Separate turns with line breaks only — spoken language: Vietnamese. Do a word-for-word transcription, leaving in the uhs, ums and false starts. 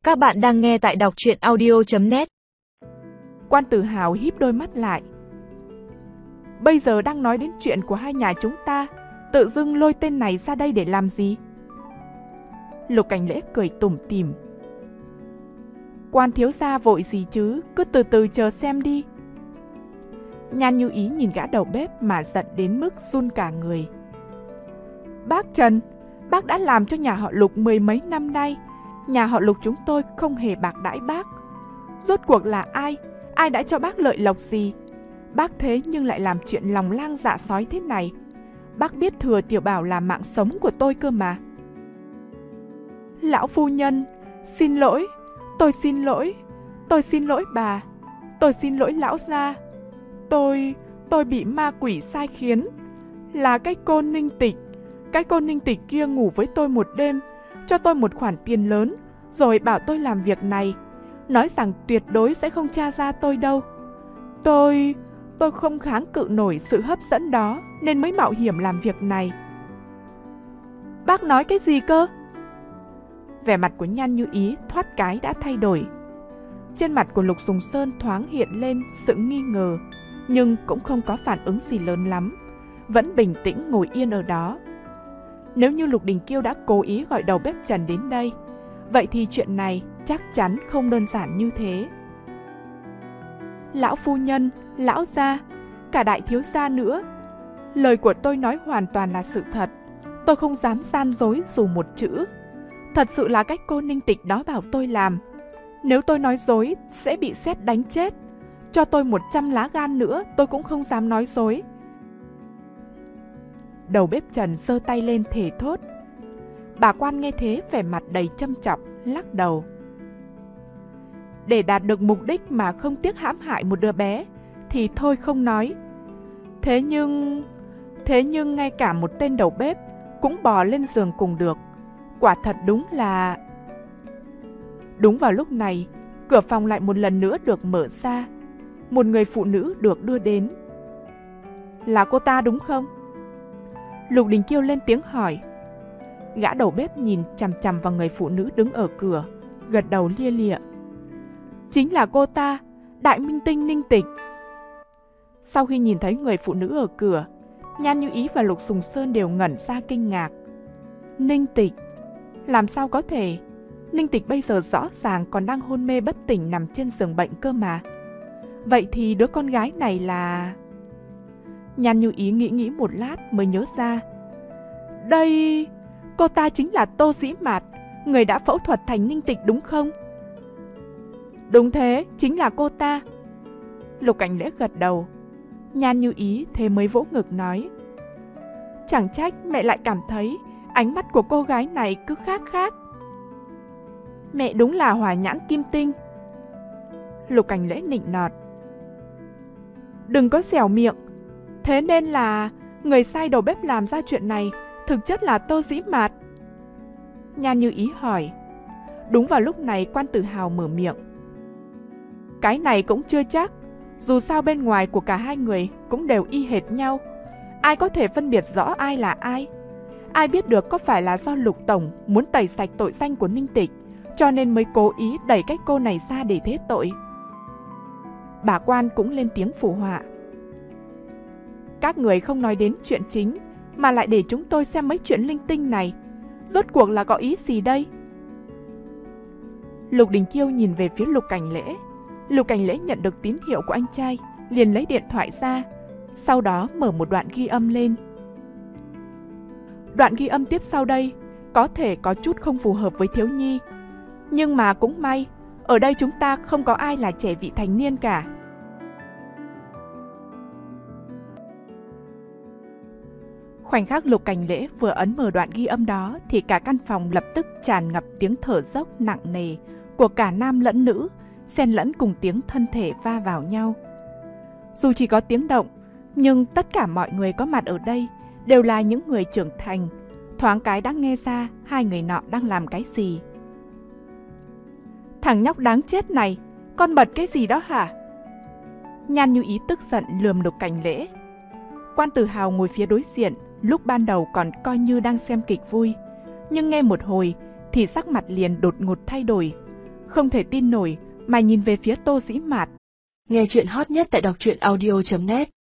Các bạn đang nghe tại đọc truyện audio chấm net.
Quan Tử Hào híp đôi mắt lại. Bây giờ đang nói đến chuyện của hai nhà chúng ta, tự dưng lôi tên này ra đây để làm gì? Lục Cảnh Lễ cười tủm tỉm. Quan thiếu gia vội gì chứ, cứ từ từ chờ xem đi. Nhan Như Ý nhìn gã đầu bếp mà giận đến mức run cả người. Bác Trần, bác đã làm cho nhà họ Lục mười mấy năm nay. Nhà họ Lục chúng tôi không hề bạc đãi bác. Rốt cuộc là ai? Ai đã cho bác lợi lộc gì? Bác thế nhưng lại làm chuyện lòng lang dạ sói thế này. Bác biết thừa Tiểu Bảo là mạng sống của tôi cơ mà. Lão phu nhân, xin lỗi, tôi xin lỗi, tôi xin lỗi bà, tôi xin lỗi lão gia. Tôi, tôi bị ma quỷ sai khiến. Là cái cô Ninh Tịch, cái cô Ninh Tịch kia ngủ với tôi một đêm, cho tôi một khoản tiền lớn, rồi bảo tôi làm việc này, nói rằng tuyệt đối sẽ không tra ra tôi đâu. Tôi, tôi không kháng cự nổi sự hấp dẫn đó, nên mới mạo hiểm làm việc này. Bác nói cái gì cơ? Vẻ mặt của Nhan Như Ý thoát cái đã thay đổi. Trên mặt của Lục Sùng Sơn thoáng hiện lên sự nghi ngờ, nhưng cũng không có phản ứng gì lớn lắm, vẫn bình tĩnh ngồi yên ở đó. Nếu như Lục Đình Kiêu đã cố ý gọi đầu bếp Trần đến đây, vậy thì chuyện này chắc chắn không đơn giản như thế. Lão phu nhân, lão gia, cả đại thiếu gia nữa, lời của tôi nói hoàn toàn là sự thật. Tôi không dám gian dối dù một chữ. Thật sự là cách cô Ninh Tịch đó bảo tôi làm. Nếu tôi nói dối sẽ bị sét đánh chết. Cho tôi một trăm lá gan nữa tôi cũng không dám nói dối. Đầu bếp Trần giơ tay lên thề thốt. Bà quan nghe thế vẻ mặt đầy châm chọc, lắc đầu. Để đạt được mục đích mà không tiếc hãm hại một đứa bé thì thôi không nói. Thế nhưng... Thế nhưng ngay cả một tên đầu bếp cũng bò lên giường cùng được. Quả thật đúng là... Đúng vào lúc này, cửa phòng lại một lần nữa được mở ra. Một người phụ nữ được đưa đến. Là cô ta đúng không? Lục Đình Kiêu lên tiếng hỏi. Gã đầu bếp nhìn chằm chằm vào người phụ nữ đứng ở cửa, gật đầu lia lịa. Chính là cô ta, Đại Minh Tinh Ninh Tịch. Sau khi nhìn thấy người phụ nữ ở cửa, Nhan Như Ý và Lục Sùng Sơn đều ngẩn ra kinh ngạc. Ninh Tịch? Làm sao có thể? Ninh Tịch bây giờ rõ ràng còn đang hôn mê bất tỉnh nằm trên giường bệnh cơ mà. Vậy thì đứa con gái này là... Nhan Như Ý nghĩ nghĩ một lát mới nhớ ra. Đây... Cô ta chính là Tô Dĩ Mạt, người đã phẫu thuật thành Ninh Tịch đúng không? Đúng thế, chính là cô ta. Lục Cảnh Lễ gật đầu. Nhan Như Ý thế mới vỗ ngực nói. Chẳng trách mẹ lại cảm thấy ánh mắt của cô gái này cứ khác khác. Mẹ đúng là hỏa nhãn kim tinh. Lục Cảnh Lễ nịnh nọt. Đừng có dẻo miệng. Thế nên là người sai đầu bếp làm ra chuyện này thực chất là Tô Dĩ Mạt. Nhan Như Ý hỏi. Đúng vào lúc này Quan Tử Hào mở miệng. Cái này cũng chưa chắc. Dù sao bên ngoài của cả hai người cũng đều y hệt nhau. Ai có thể phân biệt rõ ai là ai? Ai biết được có phải là do Lục Tổng muốn tẩy sạch tội danh của Ninh Tịch, cho nên mới cố ý đẩy cái cô này ra để thế tội? Bà quan cũng lên tiếng phụ họa. Các người không nói đến chuyện chính mà lại để chúng tôi xem mấy chuyện linh tinh này. Rốt cuộc là có ý gì đây? Lục Đình Kiêu nhìn về phía Lục Cảnh Lễ. Lục Cảnh Lễ nhận được tín hiệu của anh trai, liền lấy điện thoại ra, sau đó mở một đoạn ghi âm lên. Đoạn ghi âm tiếp sau đây có thể có chút không phù hợp với thiếu nhi, nhưng mà cũng may, ở đây chúng ta không có ai là trẻ vị thành niên cả. Khoảnh khắc Lục Cảnh Lễ vừa ấn mở đoạn ghi âm đó thì cả căn phòng lập tức tràn ngập tiếng thở dốc nặng nề của cả nam lẫn nữ, xen lẫn cùng tiếng thân thể va vào nhau. Dù chỉ có tiếng động, nhưng tất cả mọi người có mặt ở đây đều là những người trưởng thành, thoáng cái đã nghe ra hai người nọ đang làm cái gì. Thằng nhóc đáng chết này, con bật cái gì đó hả? Nhan Như Ý tức giận lườm Lục Cảnh Lễ. Quan Tử Hào ngồi phía đối diện, lúc ban đầu còn coi như đang xem kịch vui, nhưng nghe một hồi thì sắc mặt liền đột ngột thay đổi, không thể tin nổi mà nhìn về phía Tô Dĩ Mạt.
Nghe chuyện hot nhất tại đọc truyện audio chấm net.